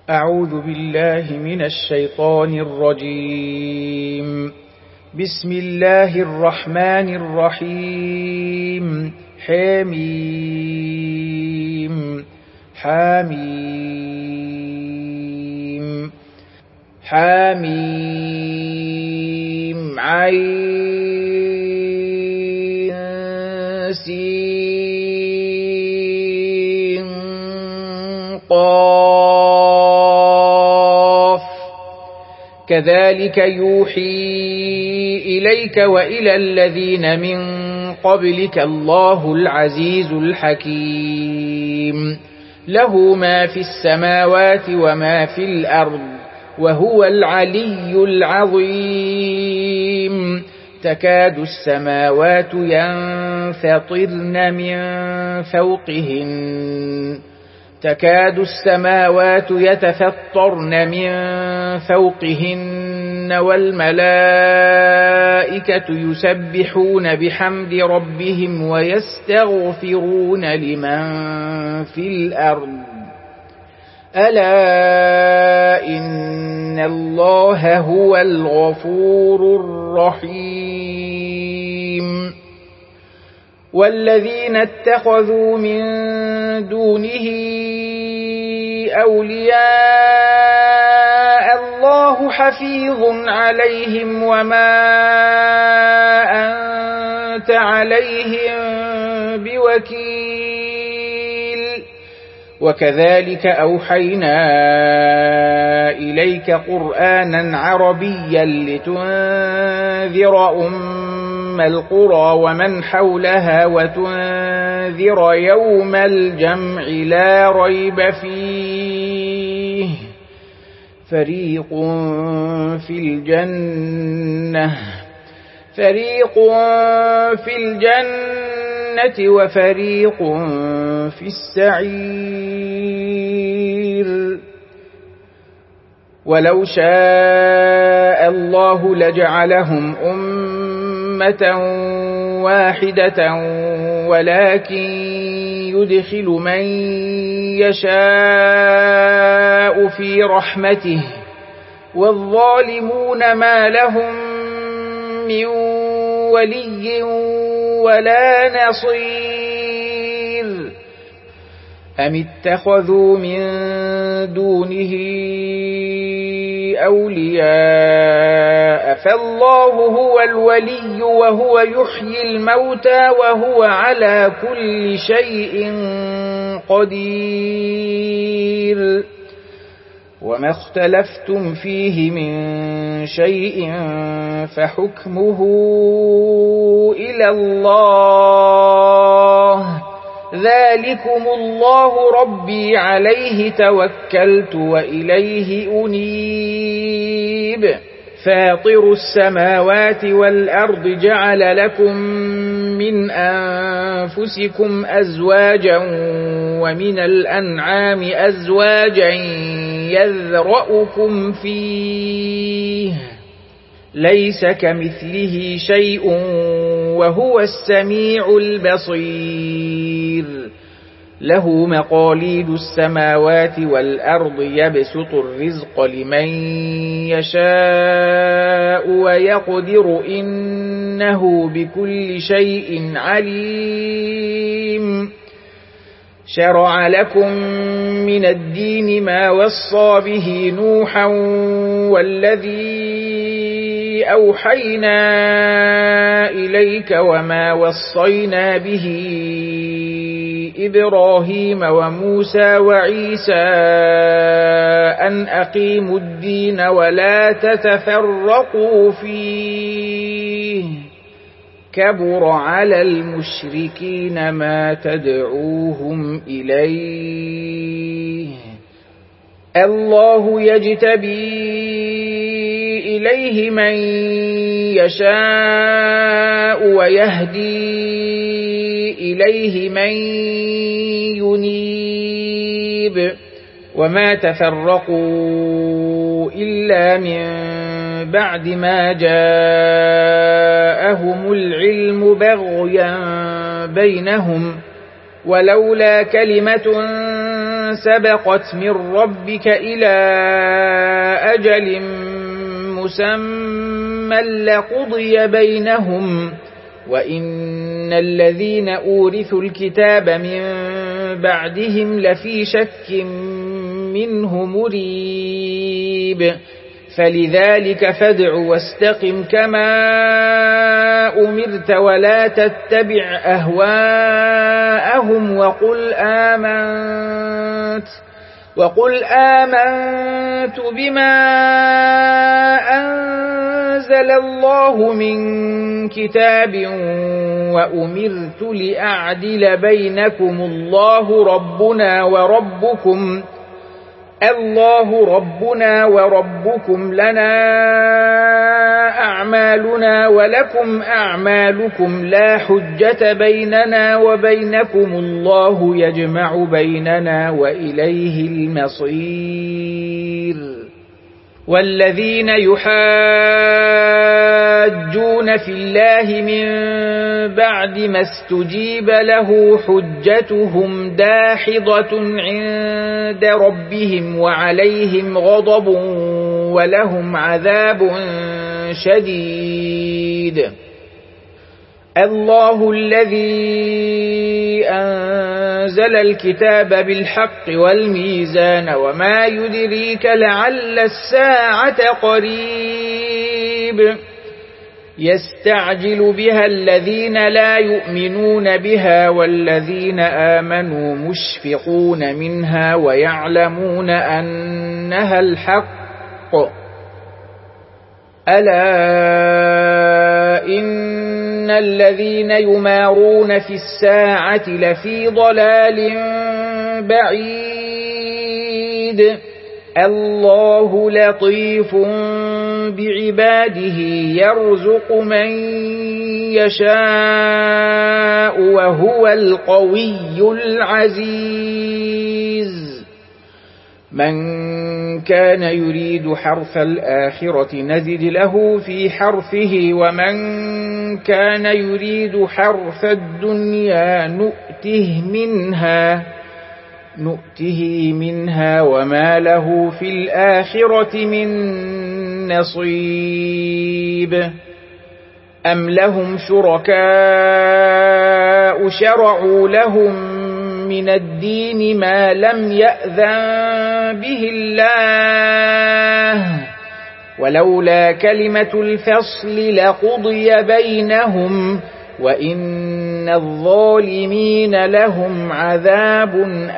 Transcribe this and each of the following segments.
أعوذ بالله من الشيطان الرجيم. بسم الله الرحمن الرحيم. حميم حميم حميم عين سين قاف كذلك يوحي إليك وإلى الذين من قبلك الله العزيز الحكيم له ما في السماوات وما في الأرض وهو العلي العظيم تكاد السماوات ينفطرن من فوقهن تكاد السماوات يتفطرن من فوقهن والملائكة يسبحون بحمد ربهم ويستغفرون لمن في الأرض ألا إن الله هو الغفور الرحيم والذين اتخذوا من دونه أولياء الله حفيظ عليهم وما أنت عليهم بوكيل وكذلك أوحينا إليك قرآنا عربيا لتنذر القرى ومن حولها وتنذر يوم الجمع لا ريب فيه فريق في الجنة وفريق في السعير ولو شاء الله لجعلهم أمة واحدة ولكن يدخل من يشاء في رحمته والظالمون ما لهم من ولي ولا نصير أم اتخذوا من دونه أولياء فالله هو الولي وهو يحيي الموتى وهو على كل شيء قدير وما اختلفتم فيه من شيء فحكمه إلى الله ذلكم الله ربي عليه توكلت وإليه أنيب فاطر السماوات والأرض جعل لكم من أنفسكم أزواجا ومن الأنعام أزواجا يذرأكم فيه ليس كمثله شيء وهو السميع البصير له مقاليد السماوات والأرض يبسط الرزق لمن يشاء ويقدر إنه بكل شيء عليم شرع لكم من الدين ما وصى به نوحا والذي أوحينا إليك وما وصينا به إبراهيم وموسى وعيسى أن أقيموا الدين ولا تتفرقوا فيه كبر على المشركين ما تدعوهم إليه الله يجتبي إليه من يشاء ويهدي إليه من ينيب وما تفرقوا إلا من بعد ما جاءهم العلم بغيا بينهم ولولا كلمة سبقت من ربك إلى أجل مسمى لقضي بينهم وإن الذين أورثوا الكتاب من بعدهم لفي شك منه مريب فلذلك فادع واستقم كما أمرت ولا تتبع أهواءهم وقل آمنت بما أنزل الله من كتاب وأمرت لأعدل بينكم الله ربنا وربكم لنا أعمالنا ولكم أعمالكم لا حجة بيننا وبينكم الله يجمع بيننا وإليه المصير والذين يحاجون في الله من بعد ما استجيب له حجتهم داحضة عند ربهم وعليهم غضب ولهم عذاب شديد الله الذي أنزل الكتاب بالحق والميزان وما يدريك لعل الساعة قريب يستعجل بها الذين لا يؤمنون بها والذين آمنوا مشفقون منها ويعلمون أنها الحق ألا إن الذين يمارون في الساعة لفي ضلال بعيد الله لطيف بعباده يرزق من يشاء وهو القوي العزيز من كان يريد حرث الآخرة نزد له في حرثه ومن كان يريد حرث الدنيا نؤته منها وما له في الآخرة من نصيب أم لهم شركاء شرعوا لهم من الدين ما لم يأذن به الله ولولا كلمة الفصل لقضي بينهم وإن الظالمين لهم عذاب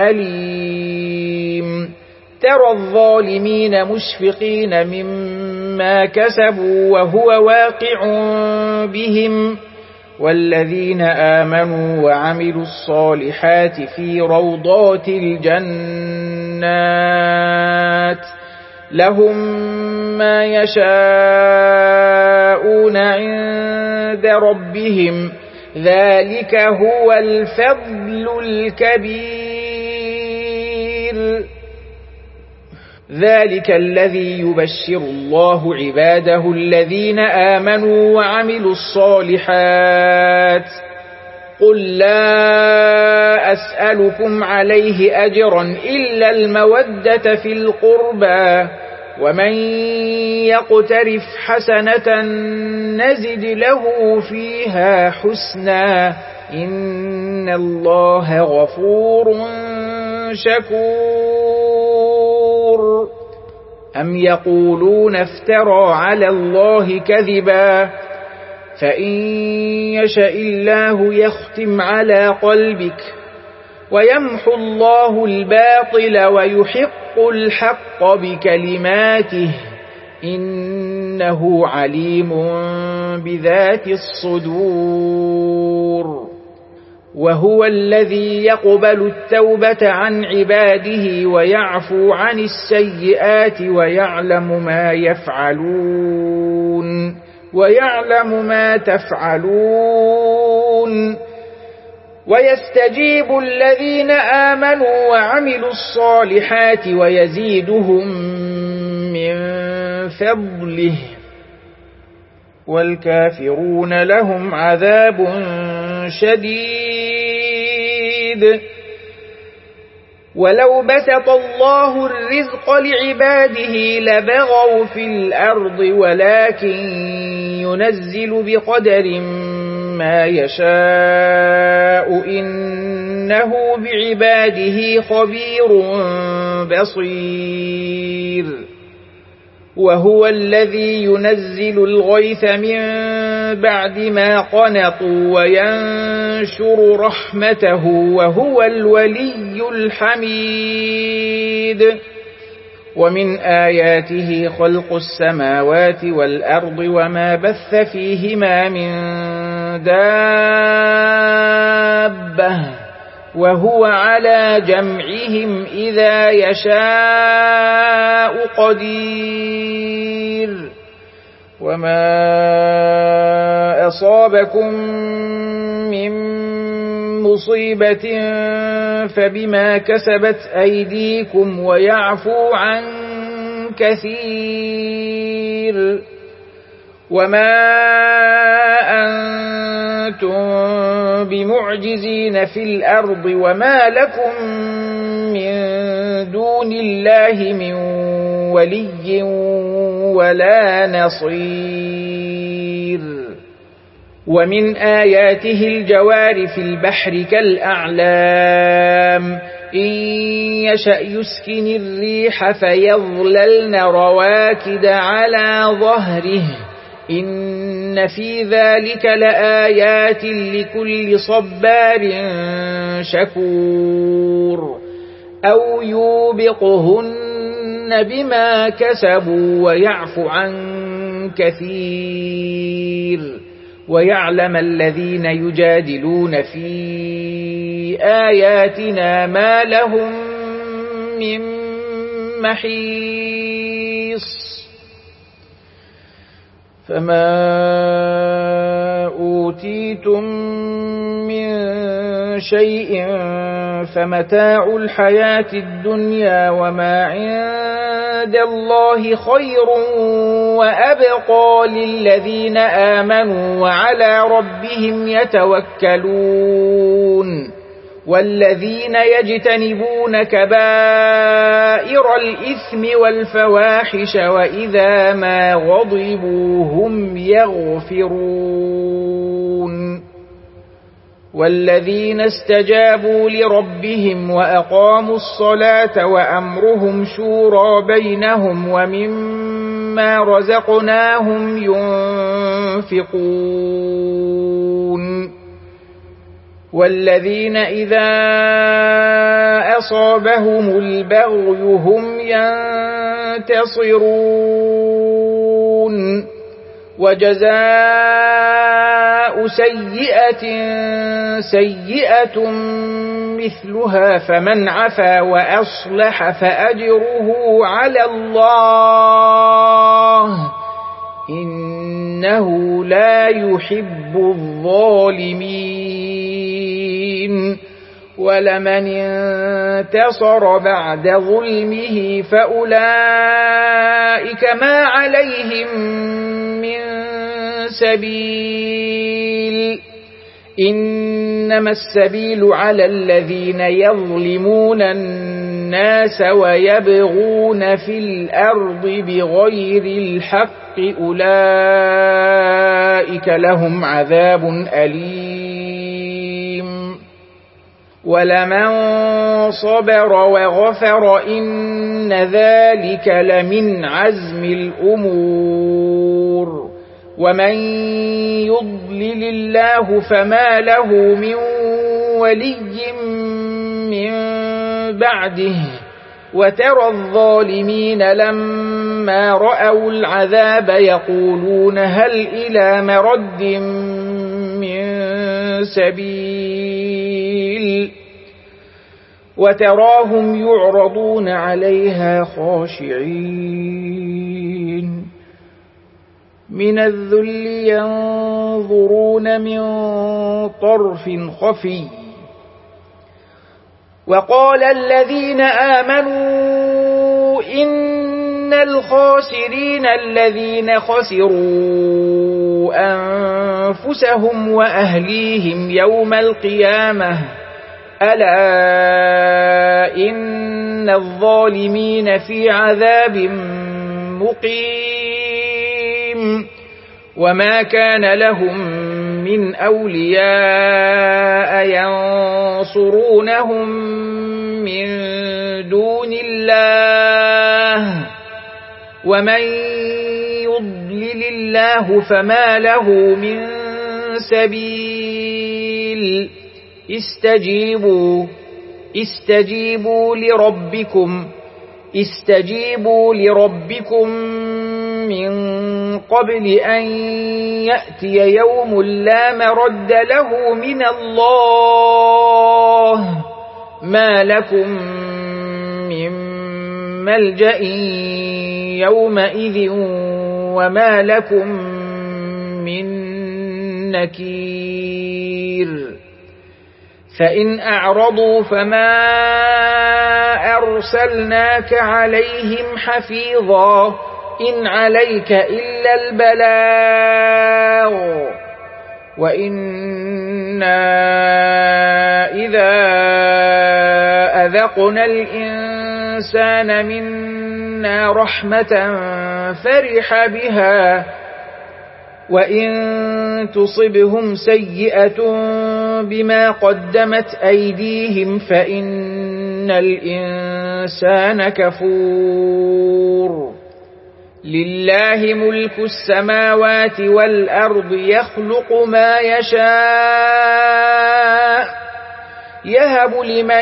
أليم ترى الظالمين مشفقين مما كسبوا وهو واقع بهم والذين آمنوا وعملوا الصالحات في روضات الجنات لهم ما يشاءون عند ربهم ذلك هو الفضل الكبير ذلك الذي يبشر الله عباده الذين آمنوا وعملوا الصالحات قل لا أسألكم عليه أجرا إلا المودة في القربى ومن يقترف حسنة نزد له فيها حسنا إن الله غفور شكور أم يقولون افترى على الله كذبا فإن يشاء الله يختم على قلبك ويمحو الله الباطل ويحق الحق بكلماته إنه عليم بذات الصدور وهو الذي يقبل التوبة عن عباده ويعفو عن السيئات ويعلم ما تفعلون ويستجيب الذين آمنوا وعملوا الصالحات ويزيدهم من فضله والكافرون لهم عذاب شديد ولو بسط الله الرزق لعباده لبغوا في الأرض ولكن ينزل بقدر ما يشاء إنه بعباده خبير بصير وهو الذي ينزل الغيث من بعد ما قنطوا وينشر رحمته وهو الولي الحميد ومن آياته خلق السماوات والأرض وما بث فيهما من دابة وهو على جمعهم إذا يشاء قدير وما أصابكم من مصيبة فبما كسبت أيديكم ويعفو عن كثير وما أنتم بمعجزين في الأرض وما لكم من دون الله من ولي ولا نصير ومن آياته الجوار في البحر كالأعلام إن يشأ يسكن الريح فيظللن رواكد على ظهره إن في ذلك لآيات لكل صبار شكور أو يوبقهن بما كسبوا ويعفو عن كثير ويعلم الذين يجادلون في آياتنا ما لهم من محيص فما أوتيتم من شيء فمتاع الحياة الدنيا وما عند الله خير وأبقى للذين آمنوا وعلى ربهم يتوكلون والذين يجتنبون كبائر الإثم والفواحش وإذا ما غضبوا هم يغفرون والذين استجابوا لربهم وأقاموا الصلاة وأمرهم شورى بينهم ومما رزقناهم ينفقون والذين إذا أصابهم البغي هم ينتصرون وجزاء سيئة سيئة مثلها فمن عفا وأصلح فأجره على الله إنه لا يحب الظالمين ولمن انتصر بعد ظلمه فأولئك ما عليهم من سبيل إنما السبيل على الذين يظلمون الناس ويبغون في الأرض بغير الحق أولئك لهم عذاب أليم ولمن صبر وغفر إن ذلك لمن عزم الأمور ومن يضلل الله فما له من ولي من بعده وترى الظالمين لما رأوا العذاب يقولون هل إلى مرد من سبيل وتراهم يعرضون عليها خاشعين من الذل ينظرون من طرف خفي وقال الذين آمنوا إن الخاسرين الذين خسروا أنفسهم وأهليهم يوم القيامة ألا إن الظالمين في عذاب مقيم وما كان لهم من أولياء ينصرونهم من دون الله ومن يضلل الله فما له من سبيل استجيبوا لربكم من قبل أن يأتي يوم لا مرد له من الله ما لكم من ملجأ يومئذ وما لكم من نكير فإن أعرضوا فما أرسلناك عليهم حفيظا إن عليك إلا البلاغ وإنا إذا أذقنا الإنسان منا رحمة فرح بها وإن تصبهم سيئة بما قدمت أيديهم فإن الإنسان كفور لله ملك السماوات والأرض يخلق ما يشاء يهب لمن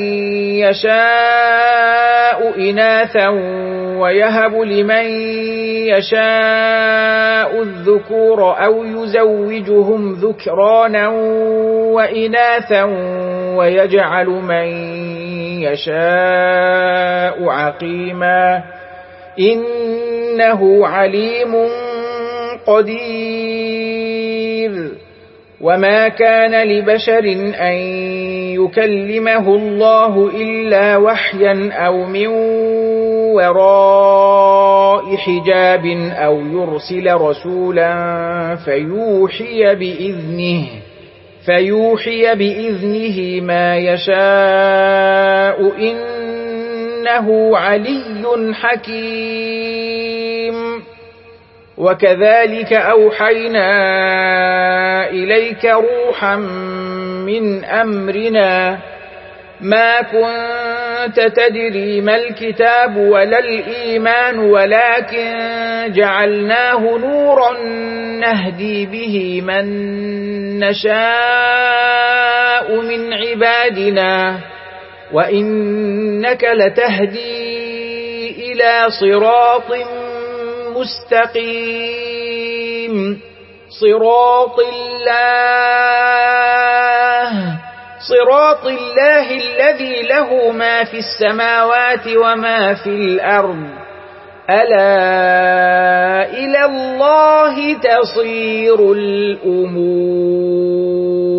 يشاء إناثا ويهب لمن يشاء الذكور أو يزوجهم ذكرانا وإناثا ويجعل من يشاء عقيما إنه عليم قدير وما كان لبشر أن يكلمه الله إلا وحيا أو من وراء حجاب أو يرسل رسولا فيوحي بإذنه ما يشاء إنه علي حكيم وكذلك أوحينا إليك روحا من أمرنا ما كنت تدري ما الكتاب ولا الإيمان ولكن جعلناه نورا نهدي به من نشاء من عبادنا وإنك لتهدي إلى صراط مستقيم صراط الله الذي له ما في السماوات وما في الأرض ألا إلى الله تصير الأمور